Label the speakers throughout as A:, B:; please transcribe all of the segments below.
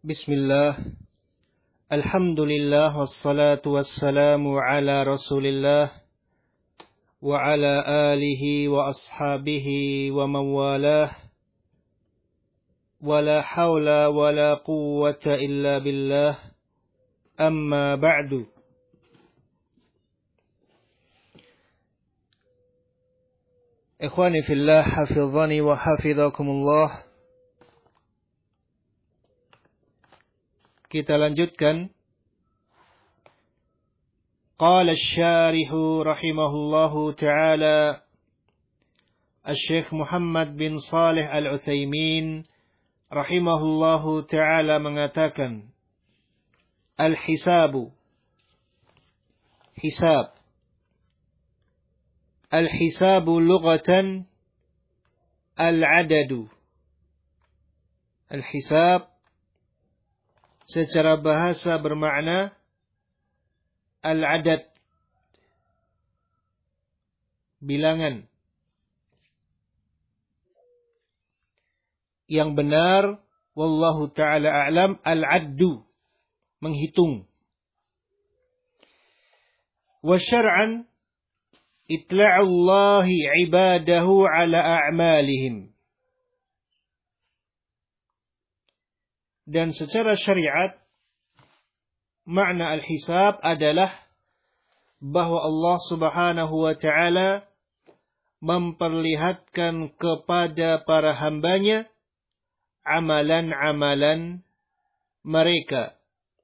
A: Bismillah, alhamdulillah, wassalatu wassalamu ala rasulillah, wa ala alihi wa ashabihi wa mawalah, wa la hawla wa la quwwata illa billah, amma ba'du. Ikhwani fillah, hafidhani wa hafidhakumullah. Kita lanjutkan. Qala asy-syarihu rahimahullahu ta'ala, Asy-Syaikh Muhammad bin Shalih Al-Utsaimin rahimahullahu ta'ala mengatakan, Al-hisabu, hisab. Al-hisabu lughatan al-adadu. Al-hisab secara bahasa bermakna al-adad, bilangan. Yang benar, wallahu ta'ala a'lam, al-addu, menghitung. Wa syar'an, itla'ullahi ibadahu ala a'malihim. Dan secara syariat, makna al-hisab adalah bahwa Allah subhanahu wa ta'ala memperlihatkan kepada para hambanya amalan-amalan mereka.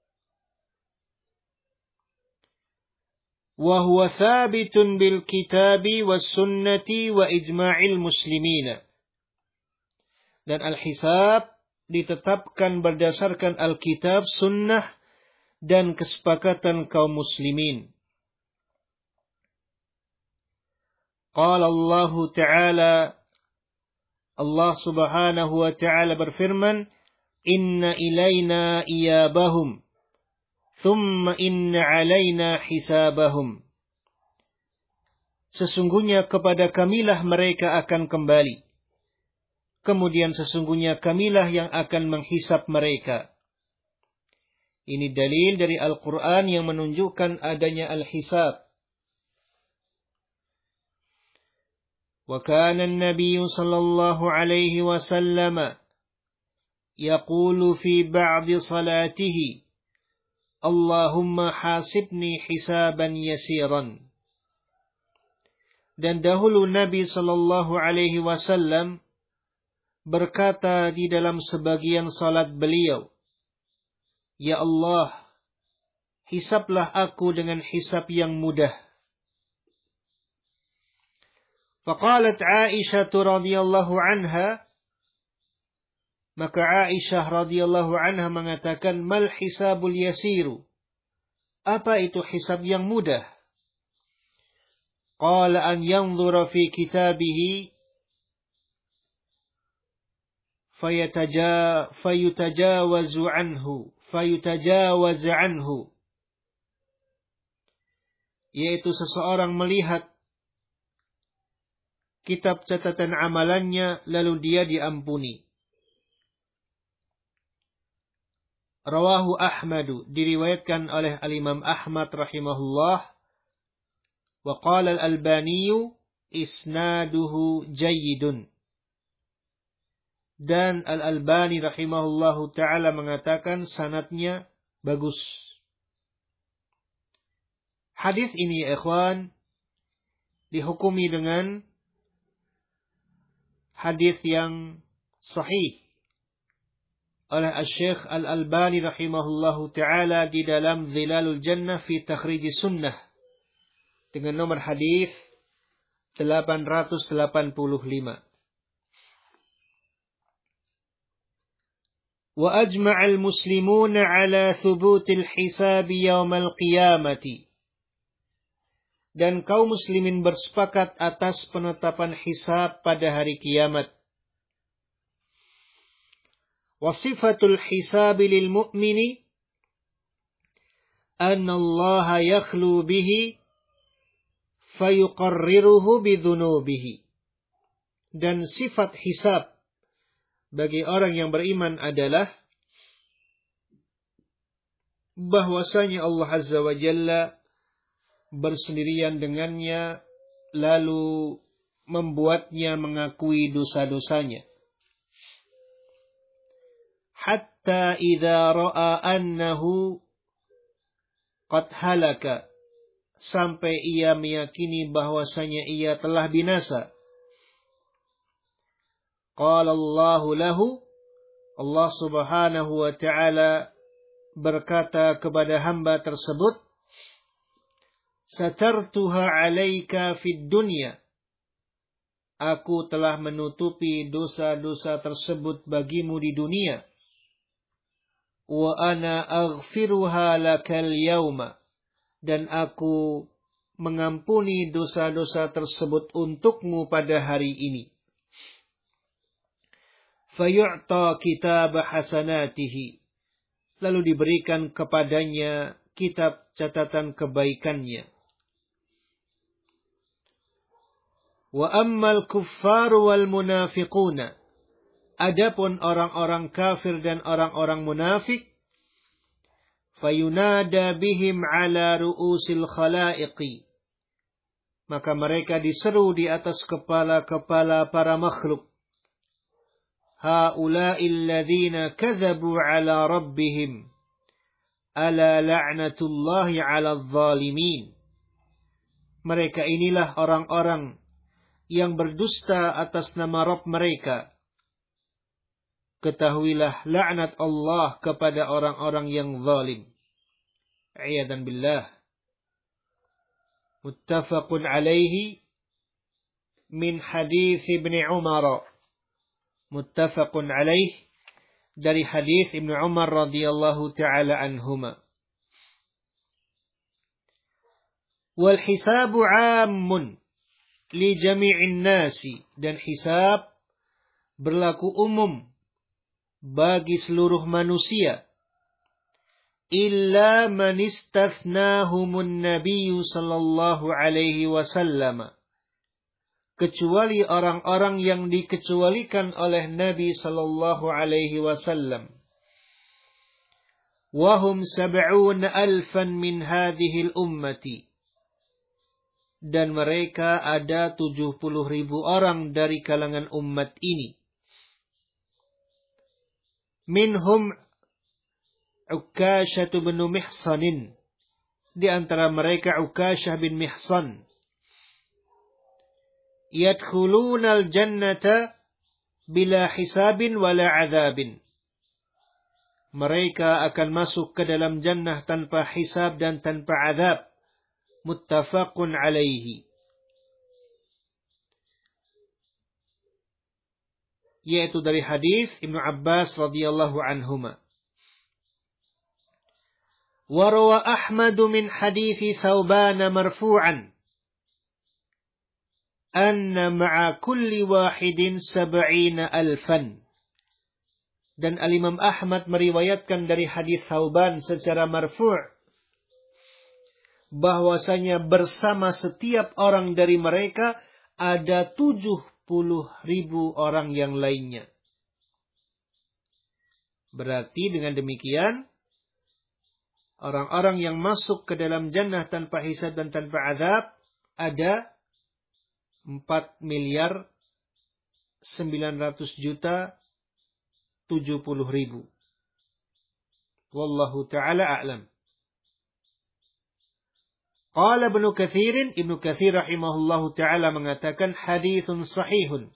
A: Wa huwa thabitun bil kitabi was sunnati wa ijma'il muslimina. Dan al-hisab ditetapkan berdasarkan Alkitab, Sunnah, dan kesepakatan kaum muslimin. Qala Allah Ta'ala, Allah subhanahu wa ta'ala berfirman, Inna ilayna iyabahum, thumma inna alayna hisabahum. Sesungguhnya kepada kamilah mereka akan kembali. Kemudian sesungguhnya kamilah yang akan menghisap mereka. Ini dalil dari Al-Quran yang menunjukkan adanya al-hisab. Wa kana an-nabiy sallallahu alaihi wasallam yaqulu fi ba'di salatihi, Allahumma hasibni hisaban yasiran. Dan dahulu Nabi sallallahu alaihi wasallam berkata di dalam sebagian salat beliau, Ya Allah, hisablah aku dengan hisab yang mudah. Faqalat Aisyah radhiyallahu anha, maka Aisyah radhiyallahu anha mengatakan, Mal hisabul yasiru, apa itu hisab yang mudah? Qala an yanzura fi kitabihi fayutajawaz anhu, yaitu seseorang melihat kitab catatan amalannya lalu dia diampuni. Rawahu Ahmadu, diriwayatkan oleh al-Imam Ahmad rahimahullah, wa qala al-Albani isnaduhu jayyidun. Dan Al-Albani rahimahullahu ta'ala mengatakan sanadnya bagus. Hadis ini, ikhwan, dihukumi dengan hadis yang sahih oleh Asy-Syaikh Al-Albani rahimahullahu ta'ala di dalam Zilalul Jannah fi Takhrij Sunnah dengan nomor hadis 885. وأجمع المسلمون على ثبوت الحساب يوم القيامة. Dan kaum muslimin bersepakat atas penetapan hisab pada hari kiamat. Wasifatul hisab lil mu'mini anna Allah yakhlu bihi fayuqarriruhu bidhunubihi. Dan sifat hisab bagi orang yang beriman adalah bahwasanya Allah Azza wa Jalla bersendirian dengannya, lalu membuatnya mengakui dosa-dosanya. Hatta idza ra'a annahu qad halaka, sampai ia meyakini bahwasanya ia telah binasa. Qala Allahu lahu, Allah Subhanahu wa ta'ala berkata kepada hamba tersebut, satartuha 'alaika fid dunya, aku telah menutupi dosa-dosa tersebut bagimu di dunia. Wa ana aghfiruha lakal yauma, dan aku mengampuni dosa-dosa tersebut untukmu pada hari ini. Fayu'ta kitab hasanatihi, lalu diberikan kepadanya kitab catatan kebaikannya. Wa ammal kuffar wal munafiquna, adapun orang-orang kafir dan orang-orang munafik, fayunada bihim ala ru'usil khalaiqi, maka mereka diseru di atas kepala-kepala para makhluk. Haula'il ladzina kadzabu ala rabbihim, ala la'natullahi 'alal zalimin. Mereka inilah orang-orang yang berdusta atas nama Rabb mereka. Ketahuilah laknat Allah kepada orang-orang yang zalim. A'iyadzan billah. Muttafaqun alaihi min hadis Ibnu Umar. Muttafaqun alaihi dari hadis Ibnu Umar radhiyallahu taala anhuma. Wal hisabu 'ammun li jami'in nasi, dan hisab berlaku umum bagi seluruh manusia, illa man istathnahumun nabiyyu sallallahu alaihi wasallam, kecuali orang-orang yang dikecualikan oleh Nabi sallallahu alaihi wasallam. Wahum 70,000 min hadhil ummati, dan mereka ada 70.000 orang dari kalangan umat ini. Minhum Ukasyah bin Mihsanin, di antara mereka Ukasyah bin Mihsan. Yadkhulunal jannata bila hisabin wala adzabin, mereka akan masuk ke dalam jannah tanpa hisab dan tanpa azab. Muttafaqun alaihi, yaitu dari hadis Ibnu Abbas radhiyallahu anhuma. Wa rawa Ahmad min hadis Thauban marfu'an, anna ma'a kulli wahidin 70,000. Dan Al-Imam Ahmad meriwayatkan dari hadis Thauban secara marfu', bahwasanya bersama setiap orang dari mereka ada 70.000 orang yang lainnya. Berarti dengan demikian, orang-orang yang masuk ke dalam jannah tanpa hisab dan tanpa azab ada 4.900.070.000. Wallahu ta'ala a'lam. Qala Ibnu Katsir, Ibnu Katsir rahimahullahu ta'ala mengatakan haditsun sahihun.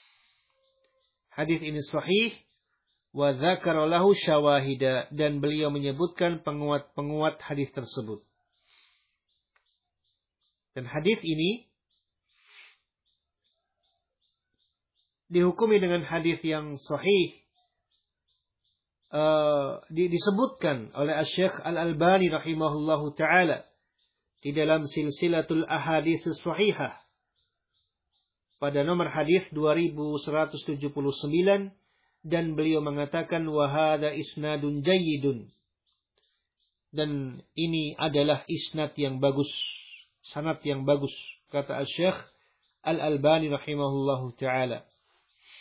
A: Hadis ini sahih, wa dzakara lahu syawahida, dan beliau menyebutkan penguat-penguat hadis tersebut. Dan hadis ini dihukumi dengan hadis yang sahih, disebutkan oleh Asy-Syaikh Al-Albani rahimahullahu ta'ala di dalam silsilatul ahadits sahihah pada nomor hadis 2179, dan beliau mengatakan wa hadza isnadun jayyidun, dan ini adalah isnad yang bagus, sanad yang bagus, kata Asy-Syaikh Al-Albani rahimahullahu taala.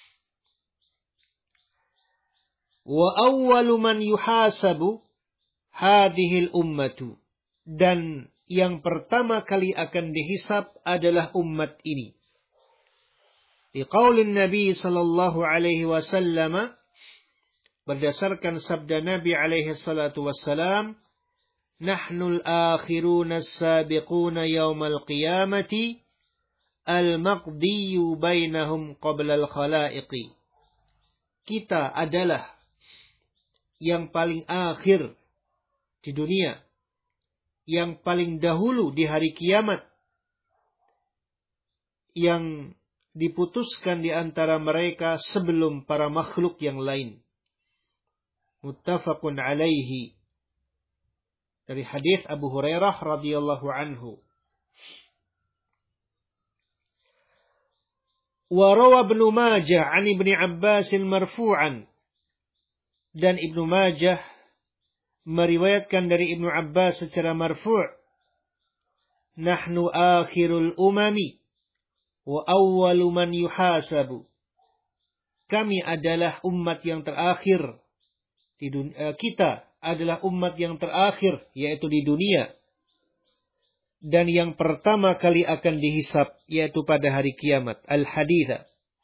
A: Wa awwalu man yuhasabu hadhil ummatu, dan yang pertama kali akan dihisab adalah umat ini. Di qaulin Nabi sallallahu alaihi wasallam, berdasarkan sabda Nabi alaihi salatu wassalam, nahnul akhiruna as-sabiquna yaumal qiyamati al-maqdiyu bainahum qabla al-khalaiqi. Kita adalah yang paling akhir di dunia, yang paling dahulu di hari kiamat, yang diputuskan di antara mereka sebelum para makhluk yang lain. Muttafaqun alaihi. Dari hadis Abu Hurairah radhiyallahu anhu. Wa rawa Ibnu Majah 'an Ibnu Abbas marfu'an. Dan Ibnu Majah meriwayatkan dari Ibnu Abbas secara marfu', nahnu akhirul umami wa awwalu man yuhasabu. Kami adalah umat yang terakhir di dunia. Kita adalah umat yang terakhir, yaitu di dunia, dan yang pertama kali akan dihisab, yaitu pada hari kiamat. Al-haditha.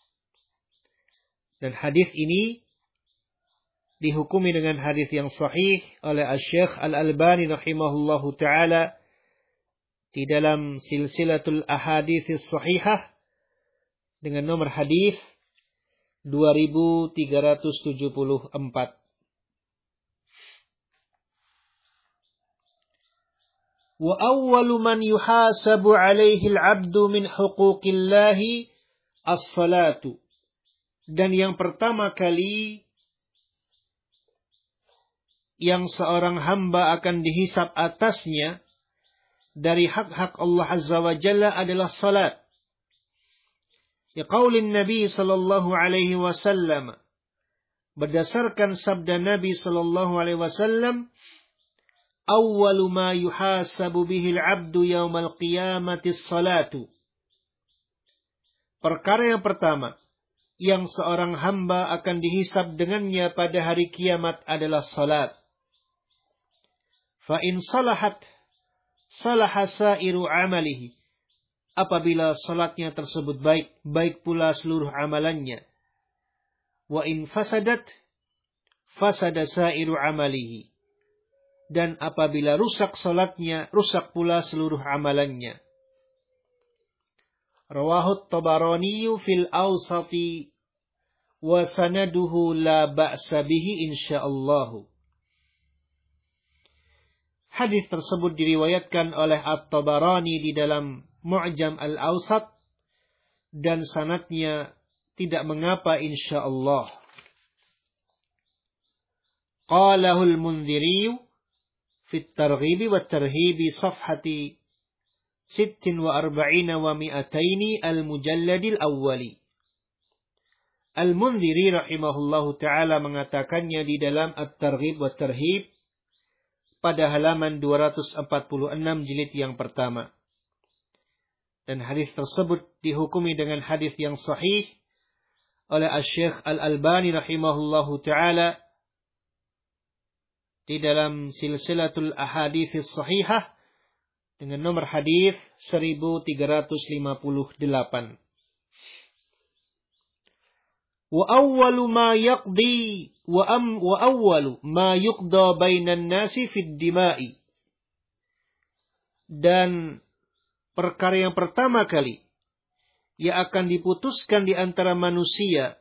A: Dan hadis ini dihukumi dengan hadis yang sahih oleh Asy-Syaikh Al-Albani rahimahullahu taala di dalam silsilatul ahadits sahihah dengan nomor hadis 2374. Wa awwalu man yuhasabu 'alaihi al-'abdu min huquqillahi as-salatu. Dan yang pertama kali yang seorang hamba akan dihisab atasnya dari hak-hak Allah Azza wa Jalla adalah salat. Ya qaulin Nabi sallallahu alaihi wasallam, berdasarkan sabda Nabi sallallahu alaihi wasallam, awwalu ma yuhasabu bihi al-'abdu yaumal qiyamati as-salatu. Perkara yang pertama yang seorang hamba akan dihisab dengannya pada hari kiamat adalah salat. Fa in salahat salaha sairu amalihi. Apabila salatnya tersebut baik, baik pula seluruh amalannya. Wa in fasadat fasada sairu amalihi. Dan apabila rusak salatnya, rusak pula seluruh amalannya. Rawahu Tabarani fil Awsati wa sanaduhu la ba'sa bihi insyaallah. Hadis tersebut diriwayatkan oleh At-Tabarani di dalam Mu'jam Al-Awsat dan sanadnya tidak mengapa insyaallah. Qalahu al-Mundhiri fi at-Targhib wa at-Tarhib safhati 46 wa 200 al-mujallad al-awwali. Al-Mundhiri rahimahullahu taala mengatakannya di dalam At-Targhib wa at-Tarhib pada halaman 246 jilid yang pertama. Dan hadis tersebut dihukumi dengan hadis yang sahih oleh Asy-Syaikh Al-Albani rahimahullahu taala di dalam silsilatul ahadits sahihah dengan nomor hadis 1358. Wa awwalu ma yaqdi wa awwalu ma yuqda bainan nasi fid dima'i. Dan perkara yang pertama kali yang akan diputuskan di antara manusia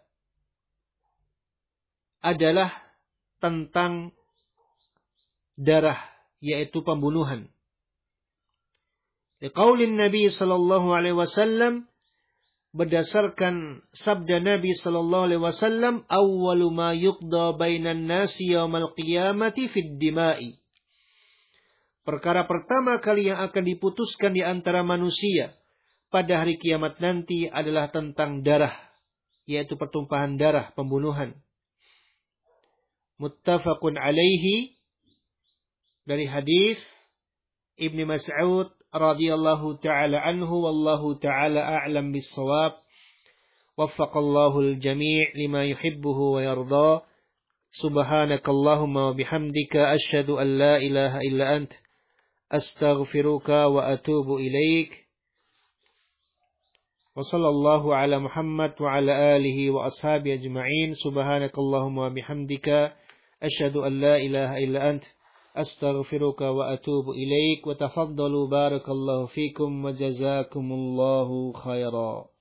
A: adalah tentang darah, yaitu pembunuhan. Liqaulin Nabi sallallahu alaihi wasallam, berdasarkan sabda Nabi sallallahu alaihi wasallam, awwalu ma yuqda bainan nasi yaumal qiyamati fid dima'i. Perkara pertama kali yang akan diputuskan di antara manusia pada hari kiamat nanti adalah tentang darah, yaitu pertumpahan darah, pembunuhan. Muttafaqun alaihi, dari hadis Ibnu Mas'ud radhiyallahu ta'ala anhu, wallahu ta'ala a'lam bis-shawab. Waffaqallahu al-jami' lima yuhibbuhu wa yarda. Subhanakallahumma wa bihamdika asyhadu an la ilaha illa ant astaghfiruka wa atubu ilaik. Wa sallallahu ala Muhammad wa ala alihi wa ashabi ajma'in. Subhanakallahumma wa bihamdika asyhadu an la ilaha illa ant astaghfiruka wa atubu ilaik. Wa tafaddalu barakallahu fikum wa jazakumullahu khaira.